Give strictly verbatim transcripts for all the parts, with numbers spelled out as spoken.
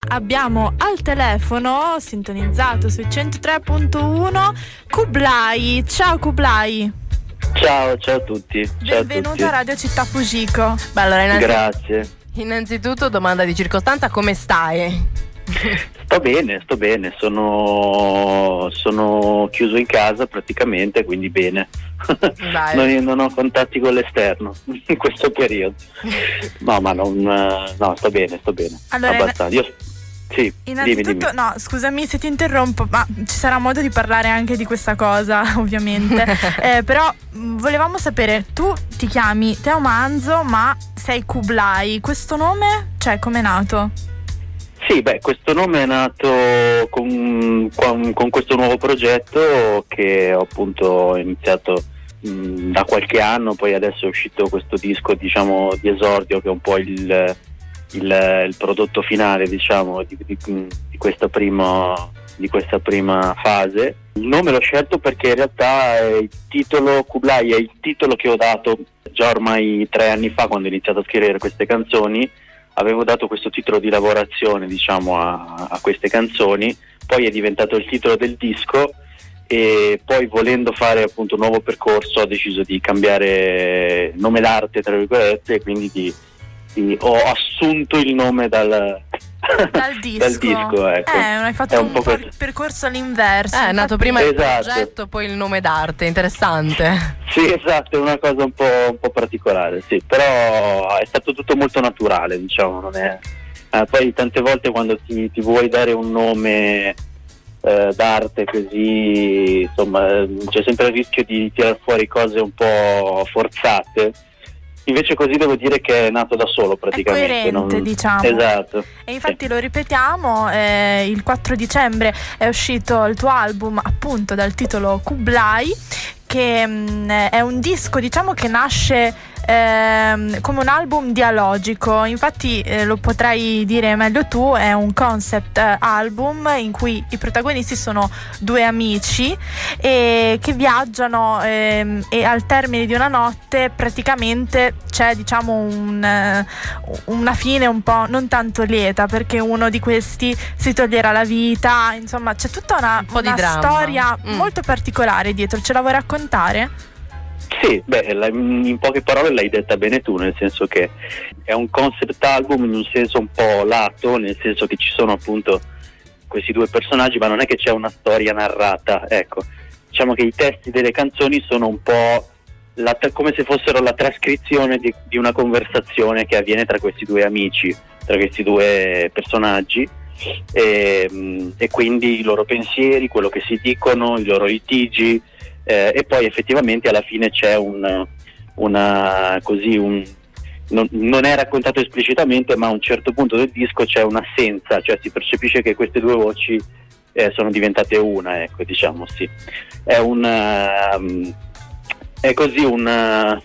abbiamo al telefono, sintonizzato sui centotré punto uno, Kublai. Ciao Kublai. Ciao, ciao a tutti. Ciao Benvenuto a, tutti. a Radio Città Fujiko. Beh, allora, innanzitutto, Grazie. Innanzitutto, domanda di circostanza: come stai? Sto bene, sto bene, sono, sono chiuso in casa praticamente, quindi bene. Dai. non, non ho contatti con l'esterno in questo periodo. No, ma non, no, sto bene, sto bene. Allora, abbastanza. Io, sì, innanzitutto, dimmi, dimmi. no, scusami se ti interrompo, ma ci sarà modo di parlare anche di questa cosa, ovviamente. eh, però mh, volevamo sapere, tu ti chiami Teo Manzo, ma sei Kublai. Questo nome, cioè, com'è nato? Sì, beh, questo nome è nato con, con, con questo nuovo progetto che ho appunto iniziato mh, da qualche anno, poi adesso è uscito questo disco, diciamo, di esordio, che è un po' il, il, il prodotto finale, diciamo, di, di, di, questa prima, di questa prima fase. Il nome l'ho scelto perché in realtà è il titolo, Kublai è il titolo che ho dato già ormai tre anni fa, quando ho iniziato a scrivere queste canzoni. Avevo dato questo titolo di lavorazione, diciamo, a, a queste canzoni, poi è diventato il titolo del disco e poi, volendo fare appunto un nuovo percorso, ho deciso di cambiare nome d'arte, tra virgolette, e quindi di, di, ho assunto il nome dal, dal disco. dal disco, ecco. Eh, hai fatto È un, un po' po' questo. il percorso all'inverso. Eh, è nato Infatti- prima il Esatto. progetto, poi il nome d'arte. Interessante. Sì, esatto, è una cosa un po', un po' particolare, sì, però è stato tutto molto naturale, diciamo, non è... Eh, poi tante volte quando ti, ti vuoi dare un nome eh, d'arte così, insomma, c'è sempre il rischio di tirar fuori cose un po' forzate. Invece così devo dire che è nato da solo praticamente. È coerente, non... diciamo. Esatto. E infatti lo ripetiamo, eh, il quattro dicembre è uscito il tuo album, appunto dal titolo Kublai, che mh, è un disco, diciamo, che nasce ehm, come un album dialogico. Infatti eh, lo potrai dire meglio tu, è un concept eh, album in cui i protagonisti sono due amici e che viaggiano ehm, e al termine di una notte praticamente c'è, diciamo, un, eh, una fine un po' non tanto lieta, perché uno di questi si toglierà la vita. Insomma, c'è tutta una, po' di una dramma. storia Mm. molto particolare dietro. Ce la vuoi raccontare? Sì, beh, la- in poche parole l'hai detta bene tu, nel senso che è un concept album in un senso un po' lato, nel senso che ci sono appunto questi due personaggi, ma non è che c'è una storia narrata, ecco. Diciamo che i testi delle canzoni sono un po' la tra- come se fossero la trascrizione di, di una conversazione che avviene tra questi due amici, tra questi due personaggi, e, mh, e quindi i loro pensieri, quello che si dicono, i loro litigi. Eh, e poi effettivamente alla fine c'è un, una così un non, non è raccontato esplicitamente, ma a un certo punto del disco c'è un'assenza, cioè si percepisce che queste due voci eh, sono diventate una, ecco, diciamo, sì. È un um, è così un,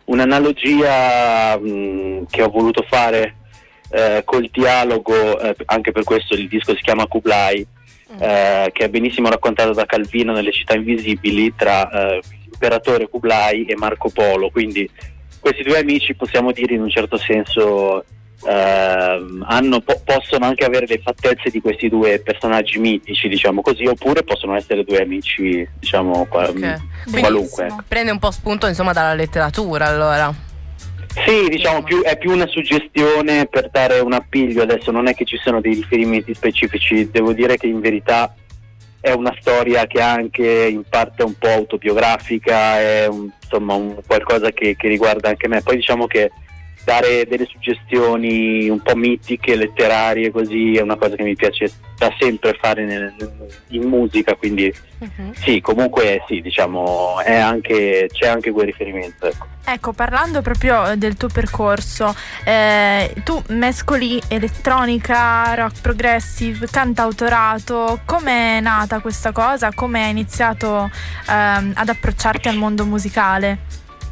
un'analogia um, che ho voluto fare eh, col dialogo, eh, anche per questo il disco si chiama Kublai. Eh, che è benissimo raccontato da Calvino nelle Città Invisibili, tra eh, l'imperatore Kublai e Marco Polo. Quindi questi due amici, possiamo dire, in un certo senso eh, hanno, po- possono anche avere le fattezze di questi due personaggi mitici, diciamo così, oppure possono essere due amici, diciamo, qua- Ok. qualunque. Benissimo. Prende un po' spunto, insomma, dalla letteratura, allora. Sì, diciamo più, è più una suggestione per dare un appiglio. Adesso non è che ci sono dei riferimenti specifici, devo dire che in verità è una storia che anche in parte un po' autobiografica, è un, insomma un qualcosa che, che riguarda anche me. Poi diciamo che dare delle suggestioni un po' mitiche, letterarie, così, è una cosa che mi piace da sempre fare nel, in musica, quindi Uh-huh. sì, comunque sì, diciamo è anche, c'è anche quel riferimento, ecco. Ecco, parlando proprio del tuo percorso, eh, tu mescoli elettronica, rock progressive, cantautorato. Come è nata questa cosa? Come hai iniziato ehm, ad approcciarti al mondo musicale?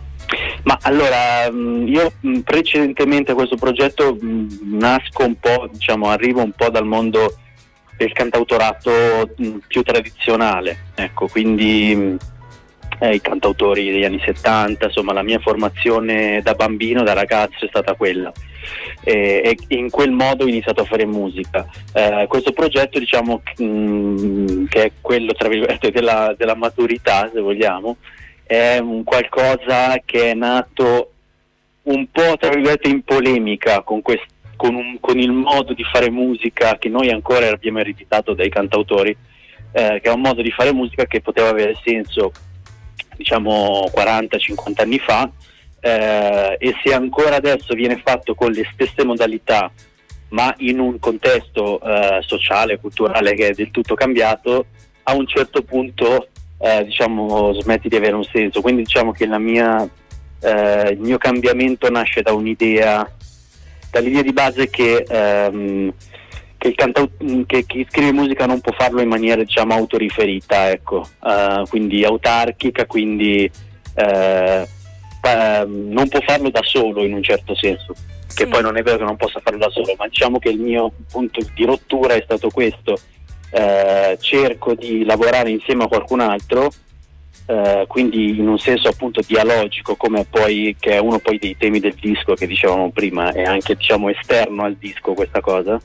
Ma allora, io precedentemente a questo progetto nasco un po', diciamo, arrivo un po' dal mondo del cantautorato più tradizionale, ecco, quindi eh, i cantautori degli anni settanta, insomma la mia formazione da bambino, da ragazzo è stata quella. e, e in quel modo ho iniziato a fare musica. Eh, questo progetto, diciamo mh, che è quello tra virgolette della, della maturità, se vogliamo, è un qualcosa che è nato un po' tra virgolette in polemica con, quest, con, un, con il modo di fare musica che noi ancora abbiamo ereditato dai cantautori, eh, che è un modo di fare musica che poteva avere senso diciamo quaranta cinquanta anni fa, eh, e se ancora adesso viene fatto con le stesse modalità ma in un contesto eh, sociale, culturale che è del tutto cambiato, a un certo punto eh, diciamo smetti di avere un senso. Quindi diciamo che la mia, eh, il mio cambiamento nasce da un'idea, dall'idea di base che, ehm, che, il cantaut- che chi scrive musica non può farlo in maniera diciamo autoriferita, ecco, uh, quindi autarchica, quindi eh, pa- non può farlo da solo in un certo senso. Che sì. Poi non è vero che non possa farlo da solo, ma diciamo che il mio punto di rottura è stato questo. Eh, cerco di lavorare insieme a qualcun altro, eh, quindi in un senso appunto dialogico, come poi che è uno poi dei temi del disco che dicevamo prima, è anche diciamo esterno al disco questa cosa.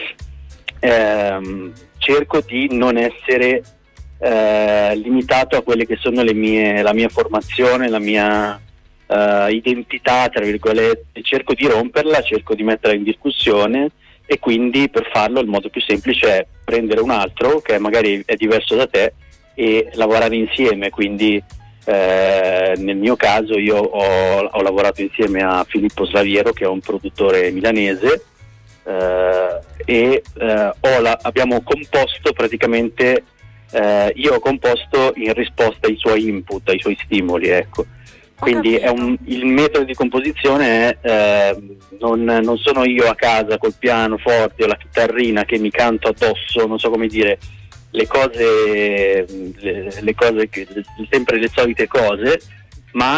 Eh, cerco di non essere eh, limitato a quelle che sono le mie, la mia formazione, la mia Uh, identità tra virgolette, cerco di romperla, cerco di metterla in discussione, e quindi per farlo il modo più semplice è prendere un altro che magari è diverso da te e lavorare insieme. Quindi eh, nel mio caso io ho, ho lavorato insieme a Filippo Slaviero, che è un produttore milanese, eh, e eh, ho la, abbiamo composto praticamente eh, io ho composto in risposta ai suoi input, ai suoi stimoli, ecco. Quindi è un, il metodo di composizione è eh, non, non sono io a casa col piano forte o la chitarrina che mi canto addosso, non so come dire, le cose, le, le cose che, sempre le solite cose, ma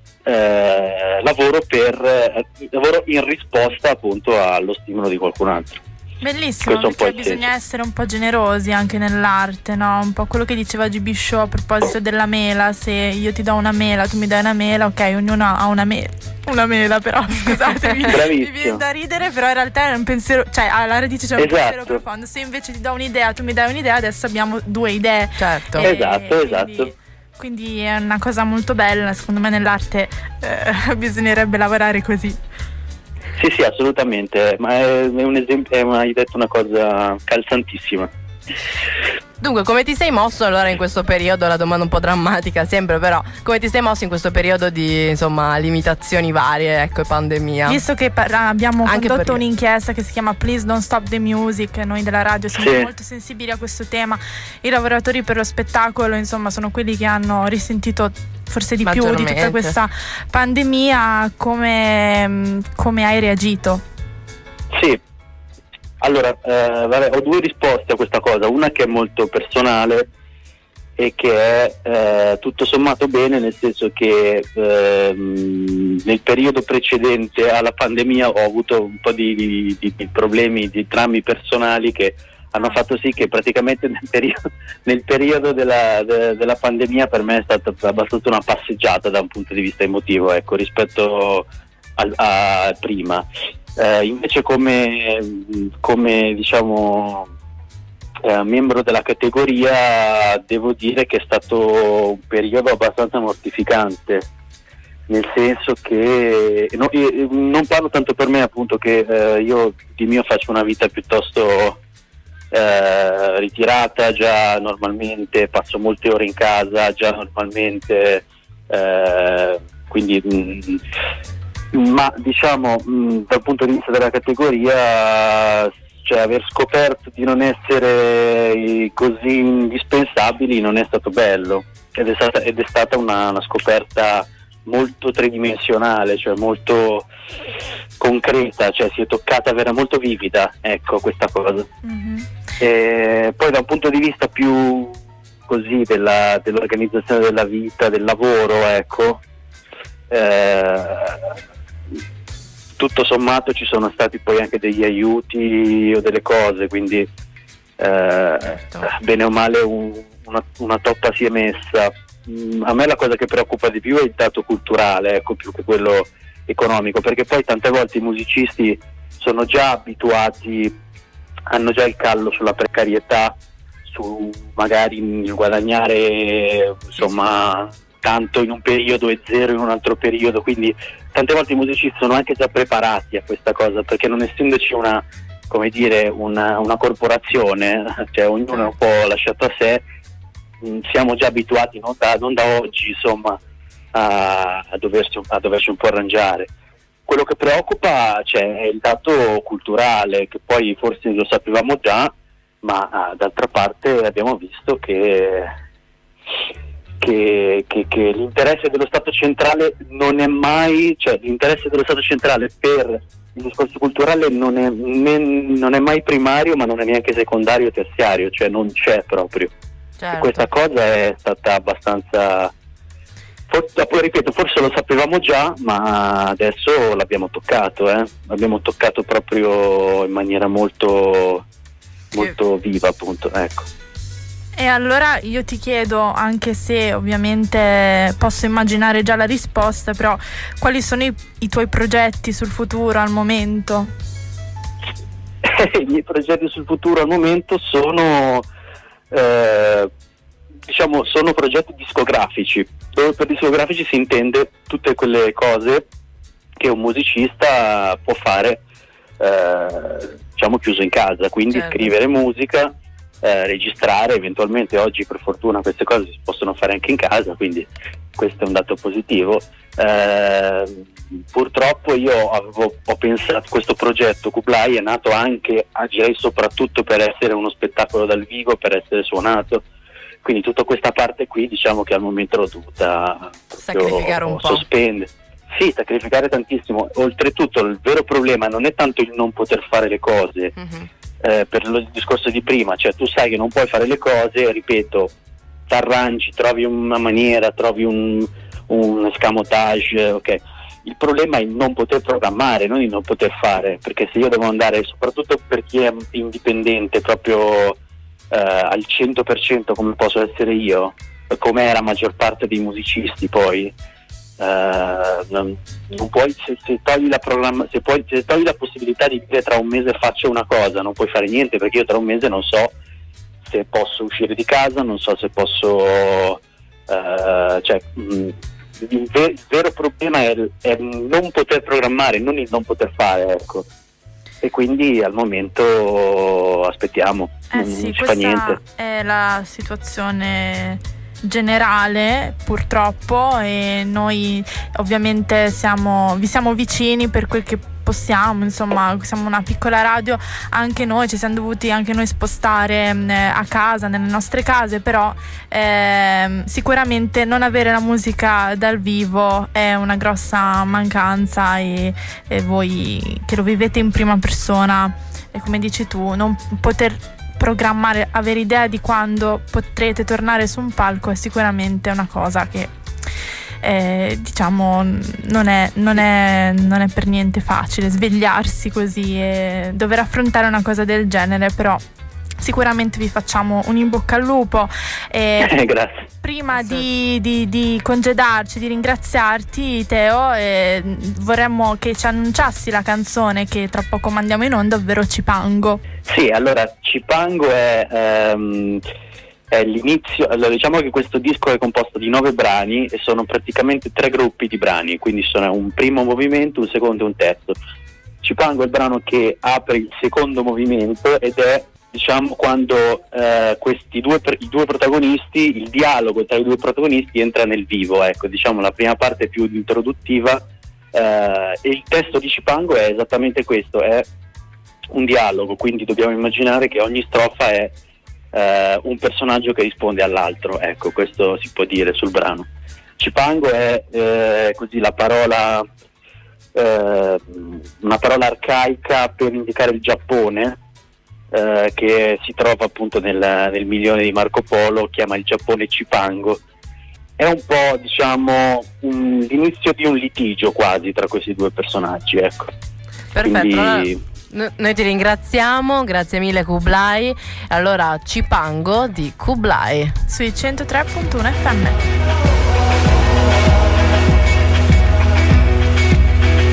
eh, lavoro per lavoro in risposta appunto allo stimolo di qualcun altro. Bellissimo, perché bisogna essere un po' generosi anche nell'arte, no? Un po' quello che diceva G B Show a proposito della mela: se io ti do una mela, tu mi dai una mela, ok, ognuno ha una mela, una mela però, scusatemi, mi viene da ridere, però in realtà è un pensiero, cioè alla radice c'è un esatto. pensiero profondo. Se invece ti do un'idea, tu mi dai un'idea, adesso abbiamo due idee. Certo. E, esatto, quindi, esatto. Quindi è una cosa molto bella, secondo me nell'arte eh, bisognerebbe lavorare così. Sì, sì, assolutamente, ma è, è un esempio, è una, hai detto una cosa calzantissima. Dunque, come ti sei mosso allora in questo periodo, la domanda un po' drammatica sempre, però come ti sei mosso in questo periodo di insomma limitazioni varie, ecco, e pandemia? Visto che par- abbiamo Anche condotto per... un'inchiesta che si chiama Please Don't Stop the Music, noi della radio siamo sì. molto sensibili a questo tema. I lavoratori per lo spettacolo insomma sono quelli che hanno risentito forse di più di tutta questa pandemia. Come, come hai reagito? Sì, allora eh, vabbè, ho due risposte a questa cosa, una che è molto personale e che è eh, tutto sommato bene, nel senso che eh, nel periodo precedente alla pandemia ho avuto un po' di, di, di, di problemi, di drammi personali che hanno fatto sì che praticamente nel periodo, nel periodo della, de, della pandemia per me è stata abbastanza una passeggiata da un punto di vista emotivo, ecco, rispetto a, a prima. Eh, invece come, come diciamo eh, membro della categoria devo dire che è stato un periodo abbastanza mortificante, nel senso che no, non parlo tanto per me, appunto, che eh, io di mio faccio una vita piuttosto Eh, ritirata già normalmente, passo molte ore in casa già normalmente, eh, quindi mh, ma diciamo mh, dal punto di vista della categoria, cioè aver scoperto di non essere così indispensabili non è stato bello, ed è stata, ed è stata una, una scoperta molto tridimensionale, cioè molto concreta, cioè si è toccata, vera molto vivida, ecco, questa cosa. Mm-hmm. E poi da un punto di vista più così della, dell'organizzazione della vita, del lavoro, ecco, eh, tutto sommato ci sono stati poi anche degli aiuti o delle cose, quindi eh, certo. Bene o male un, una, una toppa si è messa. A me la cosa che preoccupa di più è il dato culturale, ecco, più che quello economico, perché poi tante volte i musicisti sono già abituati, hanno già il callo sulla precarietà, su magari guadagnare insomma tanto in un periodo e zero in un altro periodo, quindi tante volte i musicisti sono anche già preparati a questa cosa, perché non essendoci una, come dire, una, una corporazione, cioè ognuno è un po' lasciato a sé, mh, siamo già abituati non da, non da oggi insomma a, a, doversi, a doversi un po' arrangiare. Quello che preoccupa, cioè, è il dato culturale, che poi forse lo sapevamo già, ma ah, d'altra parte abbiamo visto che, che, che, che l'interesse dello Stato centrale non è mai, cioè l'interesse dello Stato centrale per il discorso culturale non è, ne, non è mai primario, ma non è neanche secondario o terziario, cioè non c'è proprio. Certo. E questa cosa è stata abbastanza, forse, poi ripeto, forse lo sapevamo già, ma adesso l'abbiamo toccato, eh? l'abbiamo toccato proprio in maniera molto molto viva, appunto, ecco. E allora io ti chiedo, anche se ovviamente posso immaginare già la risposta, però quali sono i, i tuoi progetti sul futuro al momento? I miei progetti sul futuro al momento sono eh, diciamo sono progetti discografici, dove per discografici si intende tutte quelle cose che un musicista può fare eh, diciamo chiuso in casa, quindi certo. Scrivere musica, eh, registrare, eventualmente oggi per fortuna queste cose si possono fare anche in casa, quindi questo è un dato positivo. Eh, purtroppo io avevo, ho pensato, questo progetto Kublai è nato anche, direi soprattutto per essere uno spettacolo dal vivo, per essere suonato, quindi tutta questa parte qui diciamo che al momento l'ho dovuta sacrificare un po', sospendere. Sì, sacrificare tantissimo. Oltretutto il vero problema non è tanto il non poter fare le cose, mm-hmm. eh, per il discorso di prima, cioè tu sai che non puoi fare le cose, ripeto, t'arrangi, trovi una maniera, trovi un, un escamotage, ok. Il problema è il non poter programmare, non il non poter fare, perché se io devo andare, soprattutto per chi è indipendente, proprio eh, al cento per cento come posso essere io, come è la maggior parte dei musicisti poi, Uh, non, non puoi, se, se togli la programma, se, poi, se togli la possibilità di dire tra un mese faccio una cosa, non puoi fare niente, perché io tra un mese non so se posso uscire di casa, non so se posso uh, cioè mh, il, ver- il vero problema è, è non poter programmare, non il non poter fare, ecco. E quindi al momento aspettiamo, eh non, sì, non si fa niente. È la situazione generale purtroppo, e noi ovviamente siamo, vi siamo vicini per quel che possiamo, insomma siamo una piccola radio, anche noi ci siamo dovuti anche noi spostare eh, a casa, nelle nostre case, però eh, sicuramente non avere la musica dal vivo è una grossa mancanza, e, e voi che lo vivete in prima persona, e come dici tu, non poter programmare, avere idea di quando potrete tornare su un palco è sicuramente una cosa che eh, diciamo non è, non, è, non è per niente facile svegliarsi così e dover affrontare una cosa del genere, però sicuramente vi facciamo un in bocca al lupo. E eh, grazie. Prima di, di, di congedarci, di ringraziarti Teo, eh, vorremmo che ci annunciassi la canzone che tra poco mandiamo in onda, ovvero Cipango. Sì, allora Cipango è, ehm, è l'inizio, allora, diciamo che questo disco è composto di nove brani e sono praticamente tre gruppi di brani, quindi sono un primo movimento, un secondo e un terzo. Cipango è il brano che apre il secondo movimento ed è, diciamo, quando eh, questi due, i due protagonisti, il dialogo tra i due protagonisti entra nel vivo, ecco, diciamo la prima parte è più introduttiva eh, e il testo di Cipango è esattamente questo, è un dialogo, quindi dobbiamo immaginare che ogni strofa è eh, un personaggio che risponde all'altro, ecco, questo si può dire sul brano. Cipango è eh, così la parola, eh, una parola arcaica per indicare il Giappone, Uh, che si trova appunto nel, nel milione di Marco Polo, chiama il Giappone Cipango. È un po', diciamo, un, l'inizio di un litigio quasi tra questi due personaggi, ecco. Perfetto. Quindi... allora, noi ti ringraziamo, grazie mille Kublai. Allora Cipango di Kublai sui centotré virgola uno F M.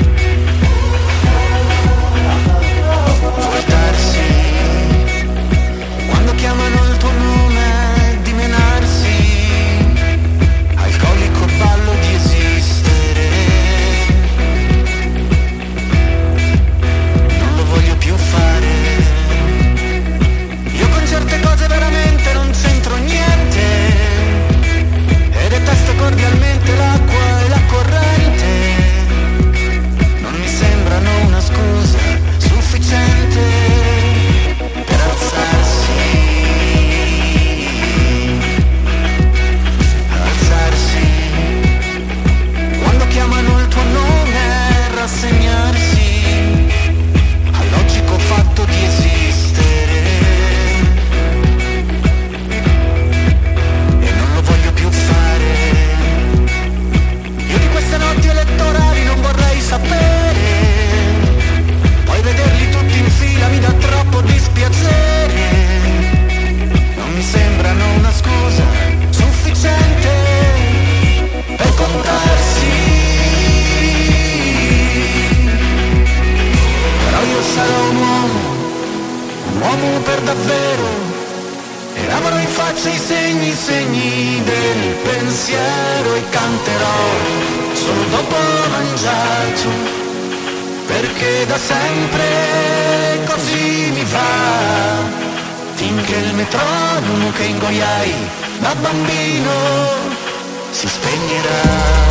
amo per davvero, e lavoro in faccia i segni, i segni del pensiero, e canterò solo dopo mangiato, perché da sempre così mi va, finché il metronomo che ingoiai da bambino si spegnerà.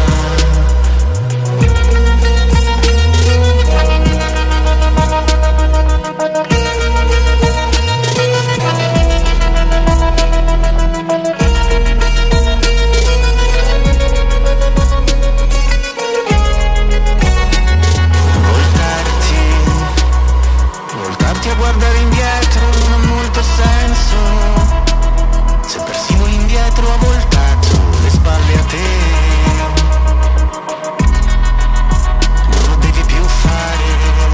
Voltarti a guardare indietro non ha molto senso, se persino l'indietro ha voltato le spalle a te. Non lo devi più fare,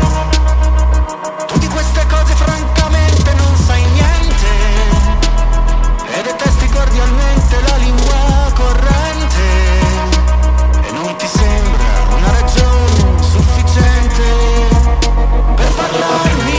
tu di queste cose francamente non sai niente, e detesti cordialmente la lingua corrente, e non ti sembra una ragione sufficiente per parlarmi.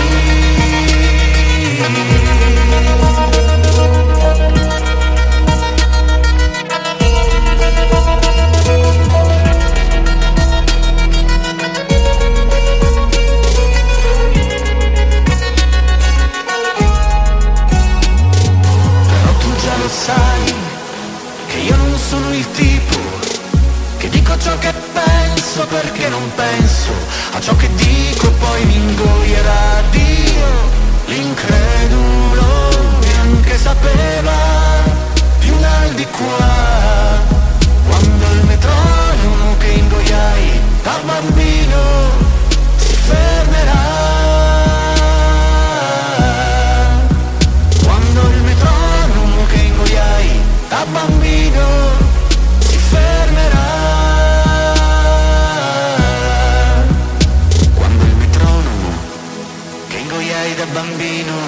Però tu già lo sai che io non sono il tipo che dico ciò che penso, perché non penso a ciò che dico, poi mi ingoierà Dio, l'incredulo, neanche sapeva più là di qua, quando il metronomo che ingoiai da bambino si fermerà, quando il metronomo che ingoiai da bambino si fermerà, quando il metronomo che ingoiai da bambino